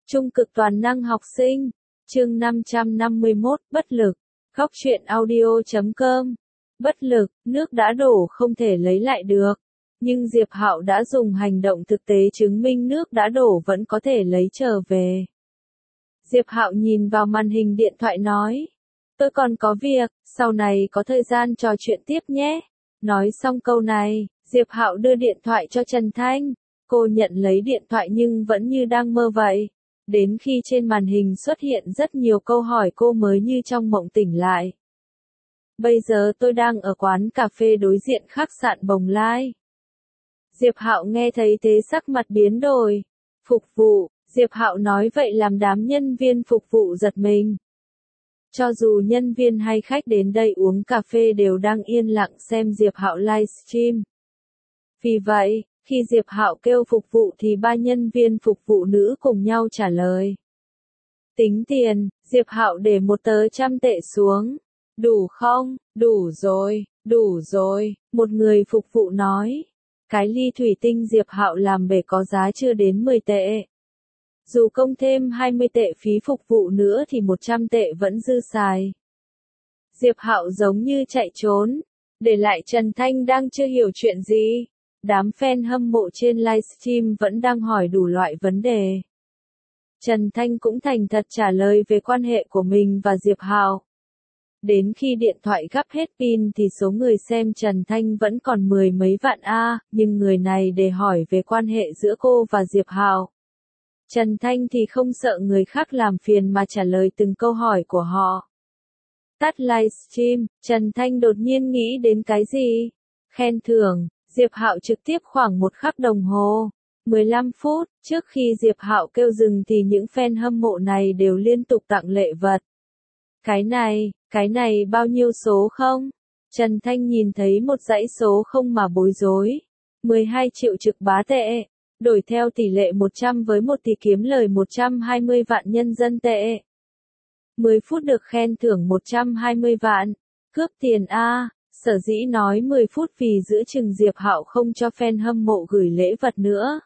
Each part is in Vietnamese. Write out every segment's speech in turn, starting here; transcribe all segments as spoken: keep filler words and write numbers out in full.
Trung cực toàn năng học sinh, chương năm trăm năm mươi mốt, bất lực, góc truyện audio chấm com. Bất lực, nước đã đổ không thể lấy lại được. Nhưng Diệp Hạo đã dùng hành động thực tế chứng minh nước đã đổ vẫn có thể lấy trở về. Diệp Hạo nhìn vào màn hình điện thoại nói. Tôi còn có việc, sau này có thời gian trò chuyện tiếp nhé. Nói xong câu này, Diệp Hạo đưa điện thoại cho Trần Thanh. Cô nhận lấy điện thoại nhưng vẫn như đang mơ vậy. Đến khi trên màn hình xuất hiện rất nhiều câu hỏi cô mới như trong mộng tỉnh lại. Bây giờ tôi đang ở quán cà phê đối diện khách sạn Bồng Lai. Diệp Hạo nghe thấy thế sắc mặt biến đổi. Phục vụ, Diệp Hạo nói vậy làm đám nhân viên phục vụ giật mình. Cho dù nhân viên hay khách đến đây uống cà phê đều đang yên lặng xem Diệp Hạo livestream. Vì vậy, khi Diệp Hạo kêu phục vụ thì ba nhân viên phục vụ nữ cùng nhau trả lời. Tính tiền, Diệp Hạo để một tờ trăm tệ xuống. Đủ không? Đủ rồi, đủ rồi, một người phục vụ nói. Cái ly thủy tinh Diệp Hạo làm bể có giá chưa đến mười tệ. Dù công thêm hai mươi tệ phí phục vụ nữa thì một trăm tệ vẫn dư xài. Diệp Hạo giống như chạy trốn, để lại Trần Thanh đang chưa hiểu chuyện gì. Đám fan hâm mộ trên livestream vẫn đang hỏi đủ loại vấn đề. Trần Thanh cũng thành thật trả lời về quan hệ của mình và Diệp Hạo. Đến khi điện thoại gắp hết pin thì số người xem Trần Thanh vẫn còn mười mấy vạn a, nhưng người này để hỏi về quan hệ giữa cô và Diệp Hạo. Trần Thanh thì không sợ người khác làm phiền mà trả lời từng câu hỏi của họ. Tắt livestream, Trần Thanh đột nhiên nghĩ đến cái gì? Khen thưởng, Diệp Hạo trực tiếp khoảng một khắc đồng hồ. mười lăm phút, trước khi Diệp Hạo kêu dừng thì những fan hâm mộ này đều liên tục tặng lễ vật. Cái này, cái này bao nhiêu số không? Trần Thanh nhìn thấy một dãy số không mà bối rối. mười hai triệu trực bá tệ. Đổi theo tỷ lệ một trăm với một thì kiếm lời một trăm hai mươi vạn nhân dân tệ. mười phút được khen thưởng một trăm hai mươi vạn. Cướp tiền a. Sở dĩ nói mười phút vì giữa chừng Diệp Hạo không cho fan hâm mộ gửi lễ vật nữa.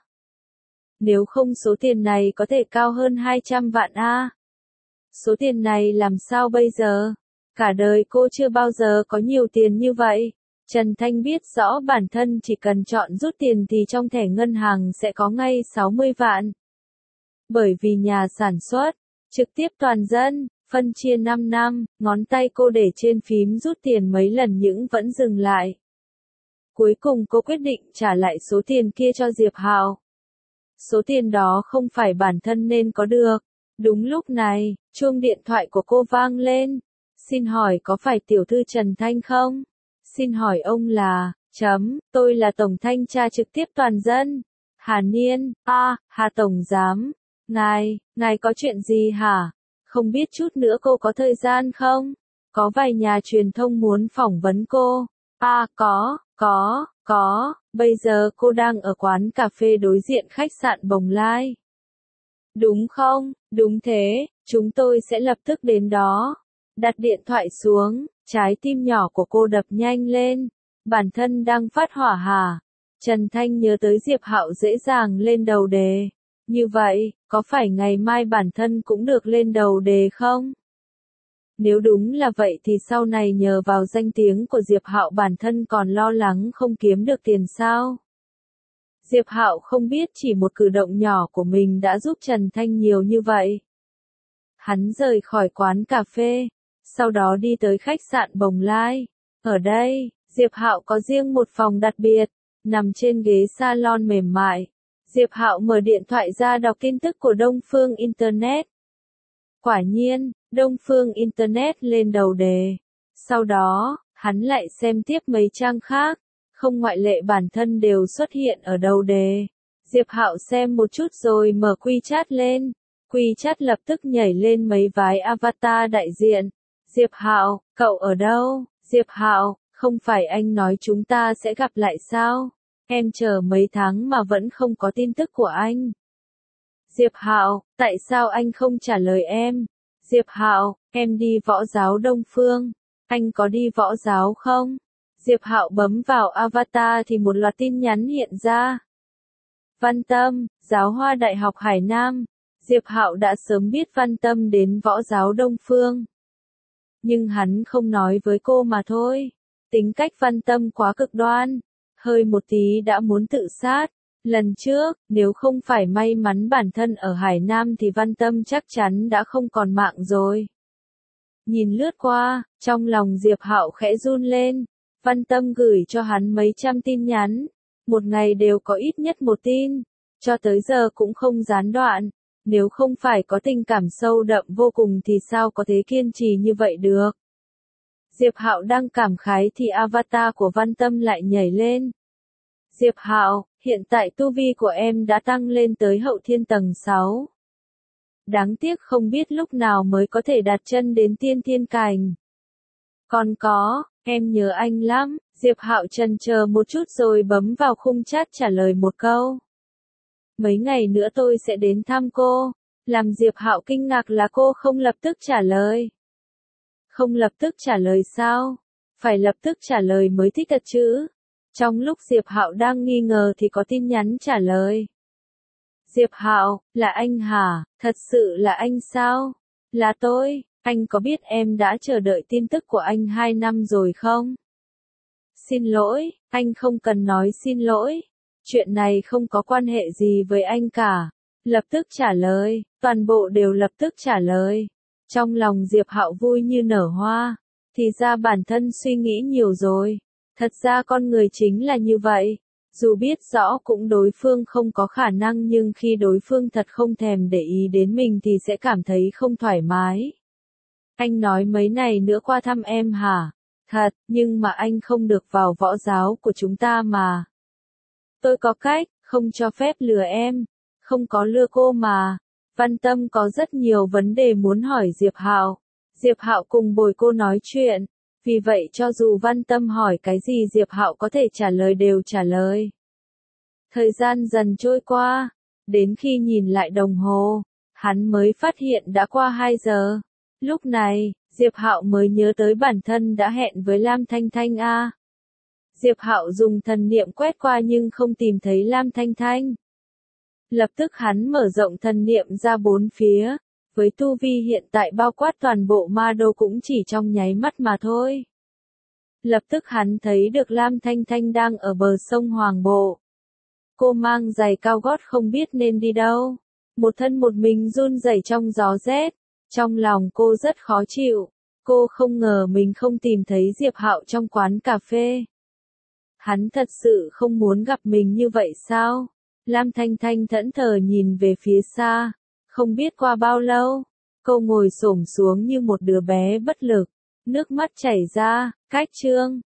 Nếu không số tiền này có thể cao hơn hai trăm vạn a. Số tiền này làm sao bây giờ? Cả đời cô chưa bao giờ có nhiều tiền như vậy. Trần Thanh biết rõ bản thân chỉ cần chọn rút tiền thì trong thẻ ngân hàng sẽ có ngay sáu mươi vạn. Bởi vì nhà sản xuất, trực tiếp toàn dân, phân chia năm năm, ngón tay cô để trên phím rút tiền mấy lần nhưng vẫn dừng lại. Cuối cùng cô quyết định trả lại số tiền kia cho Diệp Hạo. Số tiền đó không phải bản thân nên có được. Đúng lúc này, chuông điện thoại của cô vang lên. Xin hỏi có phải tiểu thư Trần Thanh không? Xin hỏi ông là, chấm, tôi là Tổng Thanh tra trực tiếp toàn dân. Hà Niên, a, à, Hà Tổng Giám. Ngài, ngài có chuyện gì hả? Không biết chút nữa cô có thời gian không? Có vài nhà truyền thông muốn phỏng vấn cô. A, à, có, có, có, bây giờ cô đang ở quán cà phê đối diện khách sạn Bồng Lai. Đúng không? Đúng thế, chúng tôi sẽ lập tức đến đó. Đặt điện thoại xuống, trái tim nhỏ của cô đập nhanh lên. Bản thân đang phát hỏa hả? Trần Thanh nhớ tới Diệp Hạo dễ dàng lên đầu đề. Như vậy, có phải ngày mai bản thân cũng được lên đầu đề không? Nếu đúng là vậy thì sau này nhờ vào danh tiếng của Diệp Hạo bản thân còn lo lắng không kiếm được tiền sao? Diệp Hạo không biết chỉ một cử động nhỏ của mình đã giúp Trần Thanh nhiều như vậy. Hắn rời khỏi quán cà phê, sau đó đi tới khách sạn Bồng Lai. Ở đây, Diệp Hạo có riêng một phòng đặc biệt, nằm trên ghế salon mềm mại. Diệp Hạo mở điện thoại ra đọc tin tức của Đông Phương Internet. Quả nhiên, Đông Phương Internet lên đầu đề. Sau đó, hắn lại xem tiếp mấy trang khác. Không ngoại lệ bản thân đều xuất hiện ở đầu đề. Diệp Hạo xem một chút rồi mở WeChat lên. WeChat lập tức nhảy lên mấy vái avatar đại diện. Diệp Hạo, cậu ở đâu? Diệp Hạo, không phải anh nói chúng ta sẽ gặp lại sao? Em chờ mấy tháng mà vẫn không có tin tức của anh. Diệp Hạo, tại sao anh không trả lời em? Diệp Hạo, em đi võ giáo Đông Phương. Anh có đi võ giáo không? Diệp Hạo bấm vào avatar thì một loạt tin nhắn hiện ra. Văn Tâm, Giáo hoa Đại học Hải Nam. Diệp Hạo đã sớm biết Văn Tâm đến võ giáo Đông Phương. Nhưng hắn không nói với cô mà thôi. Tính cách Văn Tâm quá cực đoan, hơi một tí đã muốn tự sát. Lần trước, nếu không phải may mắn bản thân ở Hải Nam thì Văn Tâm chắc chắn đã không còn mạng rồi. Nhìn lướt qua, trong lòng Diệp Hạo khẽ run lên. Văn Tâm gửi cho hắn mấy trăm tin nhắn, một ngày đều có ít nhất một tin, cho tới giờ cũng không gián đoạn. Nếu không phải có tình cảm sâu đậm vô cùng thì sao có thể kiên trì như vậy được. Diệp Hạo đang cảm khái thì avatar của Văn Tâm lại nhảy lên. Diệp Hạo, hiện tại tu vi của em đã tăng lên tới hậu thiên tầng sáu. Đáng tiếc không biết lúc nào mới có thể đặt chân đến tiên thiên cảnh. Còn có, em nhớ anh lắm. Diệp Hạo chần chờ một chút rồi bấm vào khung chat trả lời một câu. Mấy ngày nữa tôi sẽ đến thăm cô. Làm Diệp Hạo kinh ngạc là cô không lập tức trả lời. Không lập tức trả lời sao? Phải lập tức trả lời mới thích thật chứ. Trong lúc Diệp Hạo đang nghi ngờ thì có tin nhắn trả lời. Diệp Hạo, là anh hả? Thật sự là anh sao? Là tôi, anh có biết em đã chờ đợi tin tức của anh hai năm rồi không? Xin lỗi, anh không cần nói xin lỗi. Chuyện này không có quan hệ gì với anh cả. Lập tức trả lời, toàn bộ đều lập tức trả lời. Trong lòng Diệp Hạo vui như nở hoa. Thì ra bản thân suy nghĩ nhiều rồi. Thật ra con người chính là như vậy. Dù biết rõ cũng đối phương không có khả năng nhưng khi đối phương thật không thèm để ý đến mình thì sẽ cảm thấy không thoải mái. Anh nói mấy này nữa qua thăm em hả? Thật, nhưng mà anh không được vào võ giáo của chúng ta mà. Tôi có cách, không cho phép lừa em. Không có lừa cô mà. Văn Tâm có rất nhiều vấn đề muốn hỏi Diệp Hạo. Diệp Hạo cùng bồi cô nói chuyện. Vì vậy cho dù Văn Tâm hỏi cái gì Diệp Hạo có thể trả lời đều trả lời. Thời gian dần trôi qua. Đến khi nhìn lại đồng hồ, hắn mới phát hiện đã qua hai giờ. Lúc này, Diệp Hạo mới nhớ tới bản thân đã hẹn với Lam Thanh Thanh a. Diệp Hạo dùng thần niệm quét qua nhưng không tìm thấy Lam Thanh Thanh. Lập tức hắn mở rộng thần niệm ra bốn phía, với tu vi hiện tại bao quát toàn bộ ma đô cũng chỉ trong nháy mắt mà thôi. Lập tức hắn thấy được Lam Thanh Thanh đang ở bờ sông Hoàng Bộ. Cô mang giày cao gót không biết nên đi đâu. Một thân một mình run rẩy trong gió rét. Trong lòng cô rất khó chịu. Cô không ngờ mình không tìm thấy Diệp Hạo trong quán cà phê. Hắn thật sự không muốn gặp mình như vậy sao? Lam Thanh Thanh thẫn thờ nhìn về phía xa. Không biết qua bao lâu, cô ngồi xổm xuống như một đứa bé bất lực. Nước mắt chảy ra, cách chương.